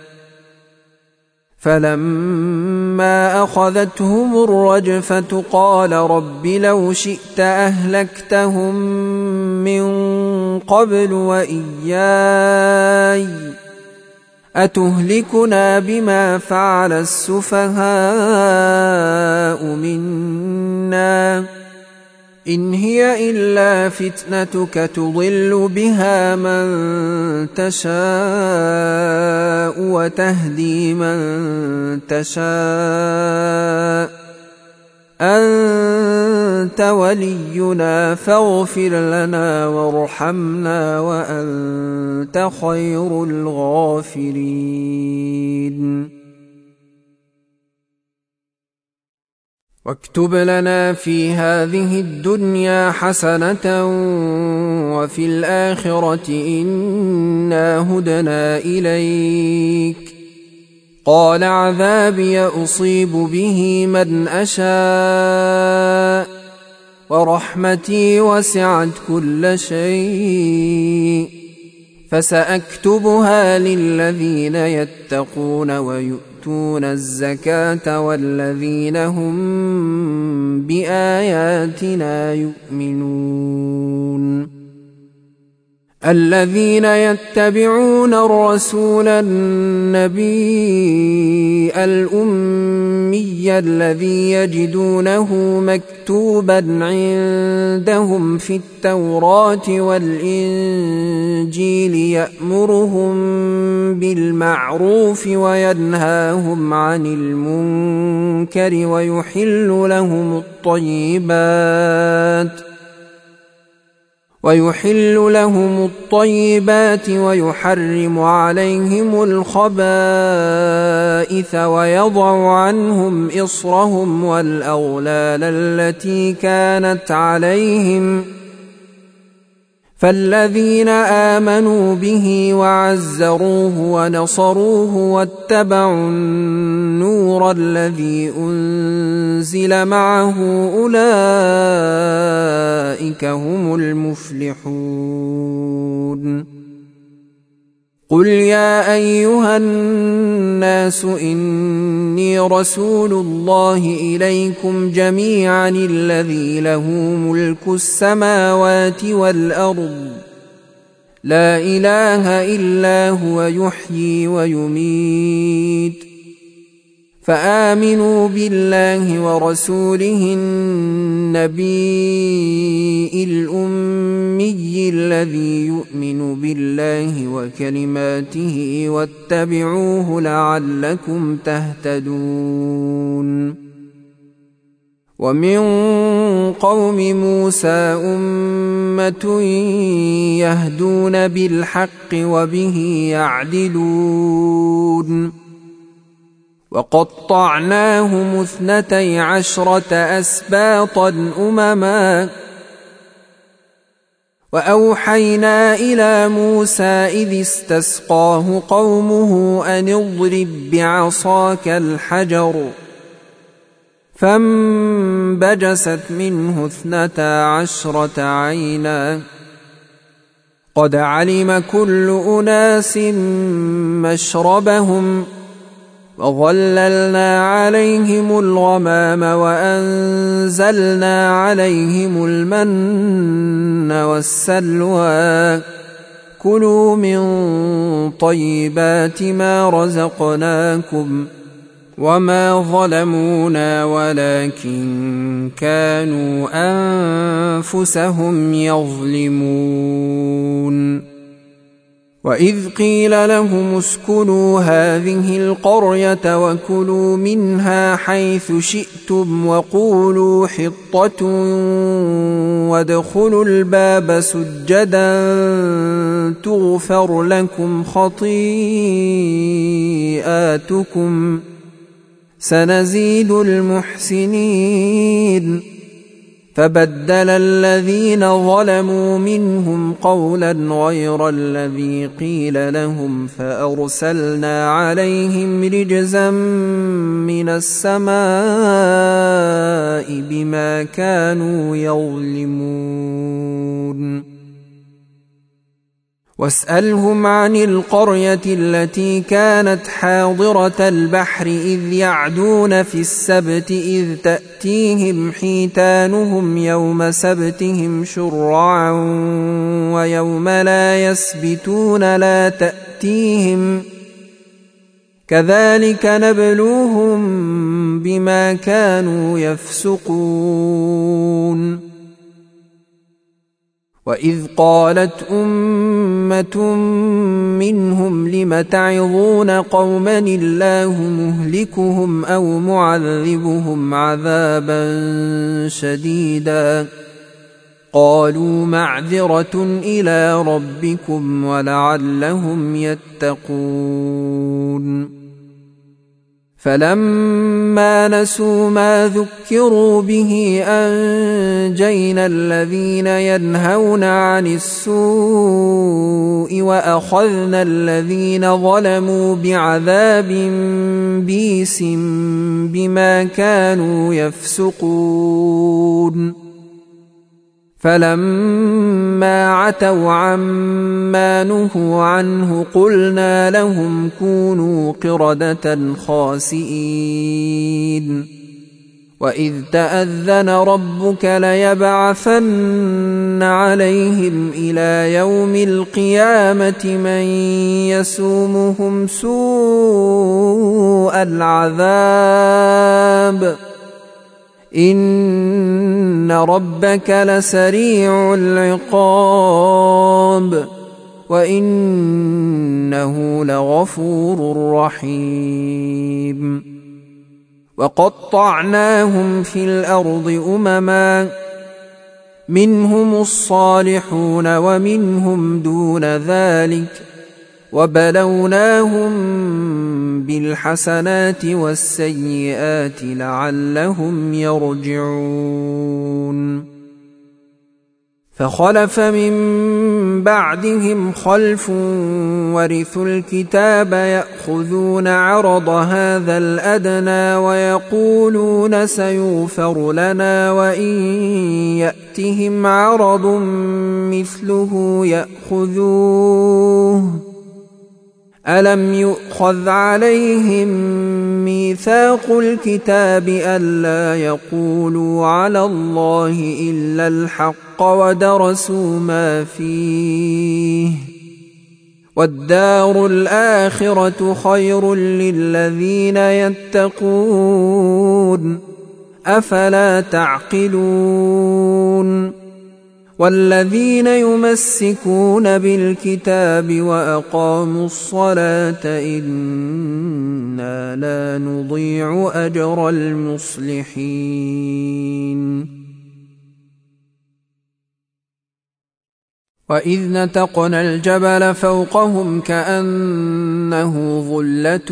فلما أخذتهم الرجفة قال رب لو شئت أهلكتهم من قبل وإياي أتهلكنا بما فعل السفهاء منا إن هي إلا فتنتك تضل بها من تشاء وتهدي من تشاء أنت ولينا فاغفر لنا وارحمنا وأنت خير الغافرين واكتب لنا في هذه الدنيا حسنة وفي الآخرة إنا هدنا إليك قال عذابي أصيب به من أشاء ورحمتي وسعت كل شيء فسأكتبها للذين يتقون ويؤتون الزكاة والذين هم بآياتنا يؤمنون الذين يتبعون الرسول النبي الأمي الذي يجدونه مكتوبا عندهم في التوراة والإنجيل يأمرهم بالمعروف وينهاهم عن المنكر ويحل لهم الطيبات ويحرم عليهم الخبائث ويضع عنهم إصرهم والأغلال التي كانت عليهم فالذين آمنوا به وعزروه ونصروه واتبعوا النور الذي أنزل معه أولئك هم المفلحون. قل يا أيها الناس إني رسول الله إليكم جميعا الذي له ملك السماوات والأرض لا إله إلا هو يحيي ويميت فآمنوا بالله ورسوله النبي الأمي الذي يؤمن بالله وكلماته واتبعوه لعلكم تهتدون. ومن قوم موسى أمة يهدون بالحق وبه يعدلون. وقطعناهم 12 أسباطا أمما وأوحينا إلى موسى إذ استسقاه قومه أن اضرب بعصاك الحجر فانبجست منه 12 عينا قد علم كل أناس مشربهم وظللنا عليهم الغمام وأنزلنا عليهم المن والسلوى كلوا من طيبات ما رزقناكم وما ظلمونا ولكن كانوا أنفسهم يظلمون. وإذ قيل لهم اسكنوا هذه القرية وكلوا منها حيث شئتم وقولوا حطة وادخلوا الباب سجدا تغفر لكم خطيئاتكم سنزيد المحسنين. فبدل الذين ظلموا منهم قولا غير الذي قيل لهم فأرسلنا عليهم رجزا من السماء بما كانوا يظلمون. واسألهم عن القرية التي كانت حاضرة البحر إذ يعدون في السبت إذ تأتيهم حيتانهم يوم سبتهم شرعا ويوم لا يسبتون لا تأتيهم كذلك نبلوهم بما كانوا يفسقون. وإذ قالت أمة منهم لم تعظون قوما الله مهلكهم أو معذبهم عذابا شديدا قالوا معذرة إلى ربكم ولعلهم يتقون. فلما نسوا ما ذكروا به أنجينا الذين ينهون عن السوء وأخذنا الذين ظلموا بعذاب بئيس بما كانوا يفسقون. فلما عتوا عما نهوا عنه قلنا لهم كونوا قردة خاسئين. وإذ تأذن ربك ليبعثن عليهم إلى يوم القيامة من يسومهم سوء العذاب إن ربك لسريع العقاب وإنه لغفور رحيم. وقطعناهم في الأرض أمما منهم الصالحون ومنهم دون ذلك وبلوناهم بالحسنات والسيئات لعلهم يرجعون. فخلف من بعدهم خلف ورثوا الكتاب يأخذون عرض هذا الأدنى ويقولون سيغفر لنا وإن يأتهم عرض مثله يأخذوه ألم يؤخذ عليهم ميثاق الكتاب ألا يقولوا على الله إلا الحق ودرسوا ما فيه والدار الآخرة خير للذين يتقون أفلا تعقلون والذين يمسكون بالكتاب وأقاموا الصلاة إنا لا نضيع أجر المصلحين وإذ نتقنا الجبل فوقهم كأنه ظلة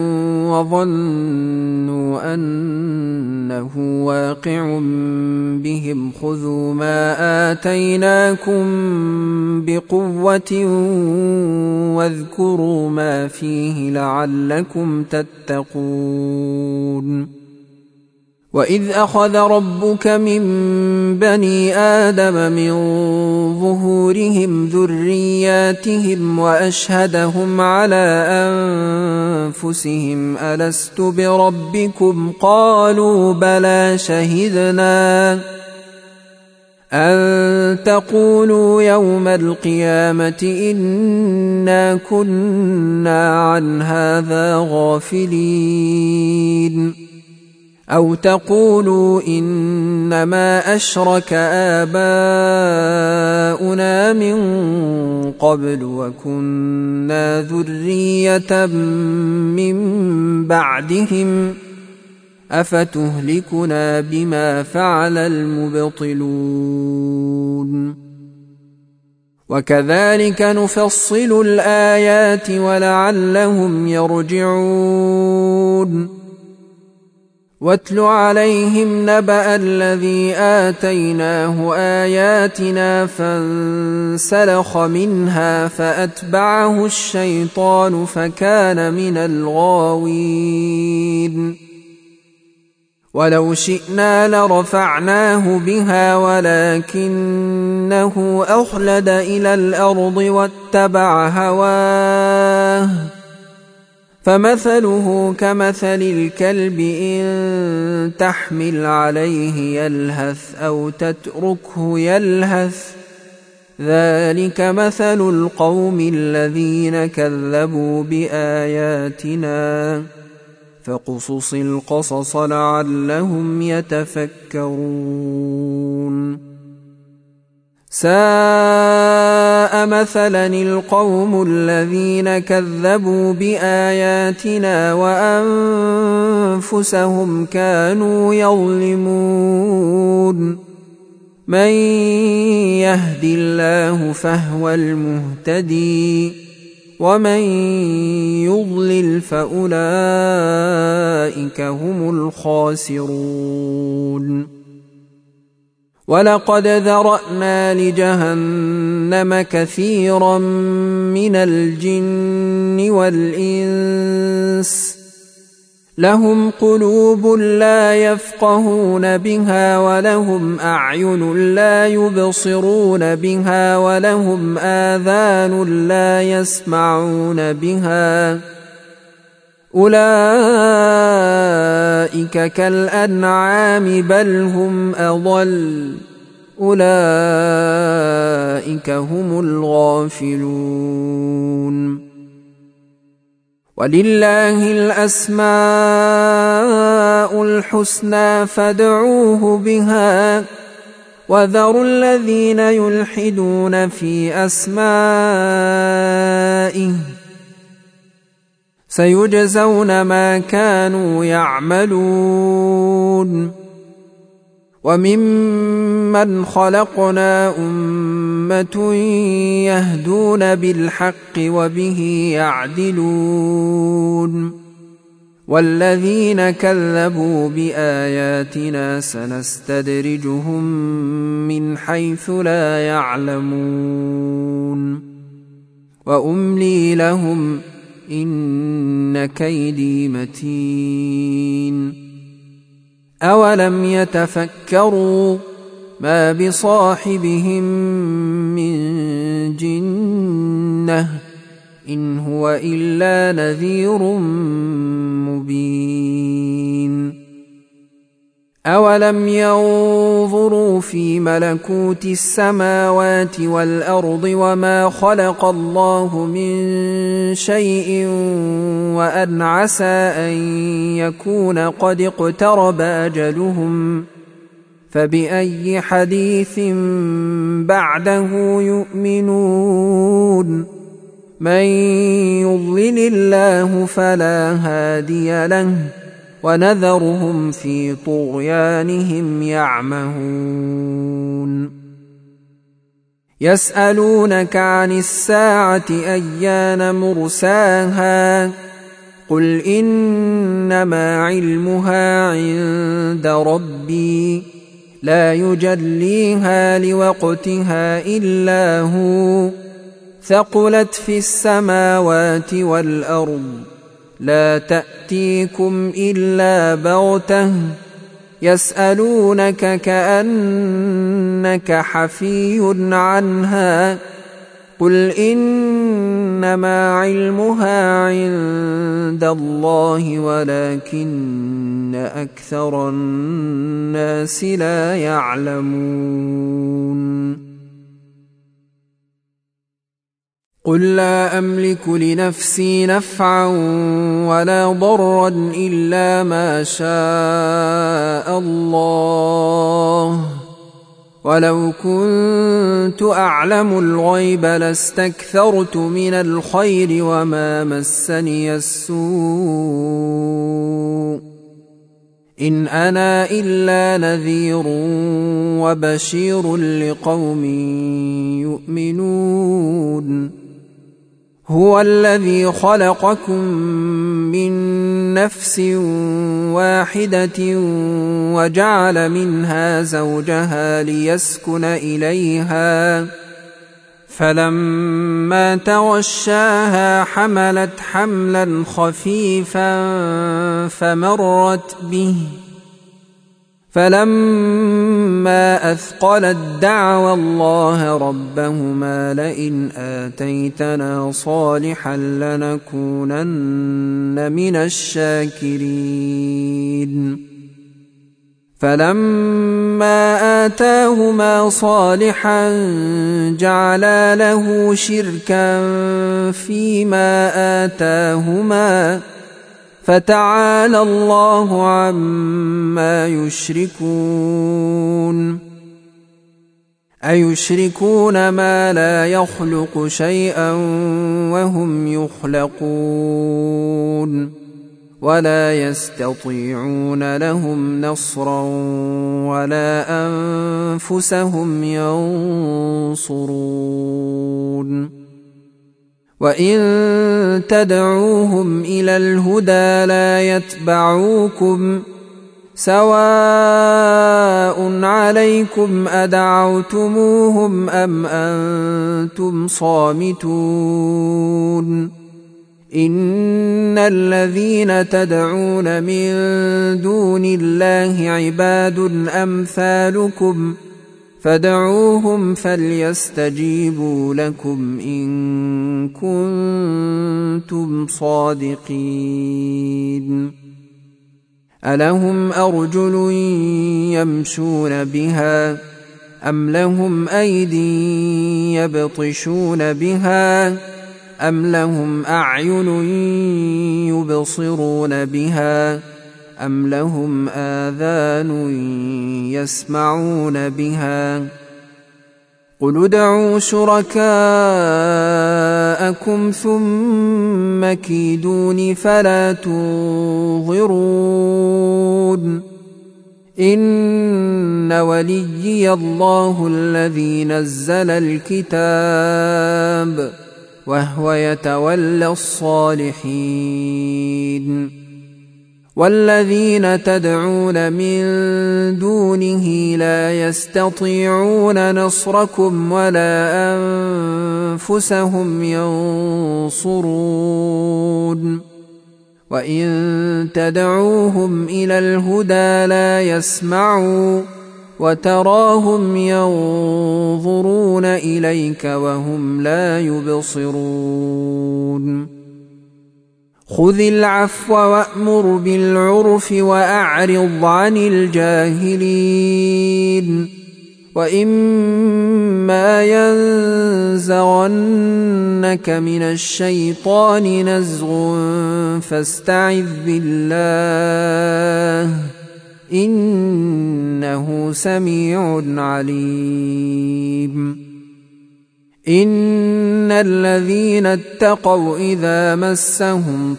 وظنوا أنه واقع بهم خذوا ما آتيناكم بقوة واذكروا ما فيه لعلكم تتقون وإذ أخذ ربك من بني آدم من ظهورهم ذرياتهم وأشهدهم على أنفسهم ألست بربكم قالوا بلى شهدنا أن تقولوا يوم القيامة إنا كنا عن هذا غافلين أو تقولوا إنما أشرك آباؤنا من قبل وكنا ذرية من بعدهم أفتهلكنا بما فعل المبطلون وكذلك نفصل الآيات ولعلهم يرجعون واتل عليهم نبأ الذي آتيناه آياتنا فانسلخ منها فأتبعه الشيطان فكان من الغاوين ولو شئنا لرفعناه بها ولكنه أخلد إلى الأرض واتبع هواه فمثله كمثل الكلب إن تحمل عليه يلهث أو تتركه يلهث ذلك مثل القوم الذين كذبوا بآياتنا فاقصص القصص لعلهم يتفكرون ساء مثلا القوم الذين كذبوا بآياتنا وأنفسهم كانوا يظلمون من يهد الله فهو المهتدي ومن يضلل فأولئك هم الخاسرون ولقد ذرأنا لجهنم كثيرا من الجن والإنس لهم قلوب لا يفقهون بها ولهم أعين لا يبصرون بها ولهم آذان لا يسمعون بها أولئك كالأنعام بل هم أضل أولئك هم الغافلون ولله الأسماء الحسنى فادعوه بها وذروا الذين يلحدون في أسمائه سيجزون ما كانوا يعملون وممن خلقنا أمة يهدون بالحق وبه يعدلون والذين كذبوا بآياتنا سنستدرجهم من حيث لا يعلمون وأملي لهم إن كيدي متين أولم يتفكروا ما بصاحبهم من جنة إن هو إلا نذير مبين أولم ينظروا في ملكوت السماوات والأرض وما خلق الله من شيء وأن عسى أن يكون قد اقترب أجلهم فبأي حديث بعده يؤمنون من يضلل الله فلا هادي له ونذرهم في طغيانهم يعمهون يسألونك عن الساعة أيان مرساها قل إنما علمها عند ربي لا يجليها لوقتها إلا هو ثقلت في السماوات والأرض لا تأتيكم إلا بغتة يسألونك كأنك حفي عنها قل إنما علمها عند الله ولكن أكثر الناس لا يعلمون قل لا أملك لنفسي نفعا ولا ضرا إلا ما شاء الله ولو كنت أعلم الغيب لاستكثرت من الخير وما مسني السوء إن أنا إلا نذير وبشير لقوم يؤمنون هو الذي خلقكم من نفس واحدة وجعل منها زوجها ليسكن إليها فلما تغشاها حملت حملا خفيفا فمرت به فلما أثقلت دعوا الله ربهما لئن آتيتنا صالحا لنكونن من الشاكرين فلما آتاهما صالحا جعلا له شركا فيما آتاهما فتعالى الله عما يشركون أيشركون ما لا يخلق شيئا وهم يخلقون ولا يستطيعون لهم نصرا ولا أنفسهم ينصرون وإن تدعوهم إلى الهدى لا يتبعوكم سواء عليكم أدعوتموهم أم أنتم صامتون إن الذين تدعون من دون الله عباد أمثالكم فادعوهم فليستجيبوا لكم إن كنتم صادقين ألهم أرجل يمشون بها أم لهم أيدي يبطشون بها أم لهم أعين يبصرون بها أم لهم آذان يسمعون بها قل ادعوا شركاءكم ثم كيدون فلا تنظرون إن وليي الله الذي نزل الكتاب وهو يتولى الصالحين والذين تدعون من دونه لا يستطيعون نصركم ولا أنفسهم ينصرون وإن تدعوهم إلى الهدى لا يسمعوا وتراهم ينظرون إليك وهم لا يبصرون خذ العفو وأمر بالعرف وأعرض عن الجاهلين وإما ينزغنك من الشيطان نزغ فاستعذ بالله إنه سميع عليم إن الذين اتقوا إذا مسهم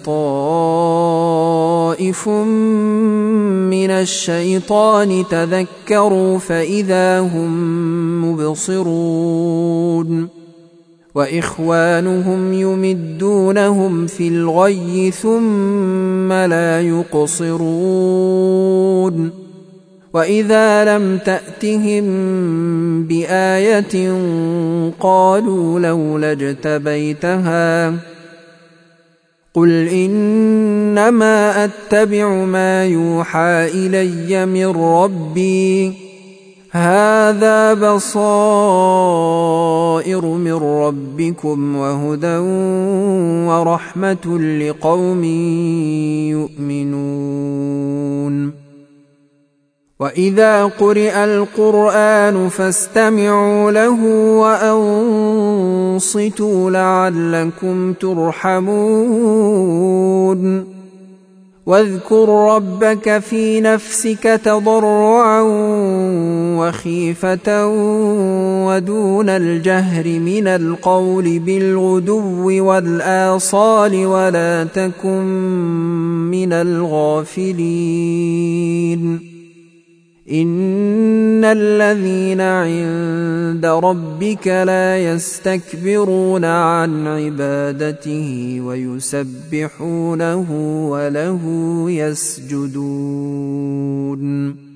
طائف من الشيطان تذكروا فإذا هم مبصرون وإخوانهم يمدونهم في الغي ثم لا يقصرون وإذا لم تأتهم بآية قالوا لولا اجتبيتها قل إنما أتبع ما يوحى إلي من ربي هذا بصائر من ربكم وهدى ورحمة لقوم يؤمنون وإذا قرئ القرآن فاستمعوا له وأنصتوا لعلكم ترحمون واذكر ربك في نفسك تضرعا وخيفة ودون الجهر من القول بالغدو والآصال ولا تكن من الغافلين إن الذين عند ربك لا يستكبرون عن عبادته ويسبحونه وله يسجدون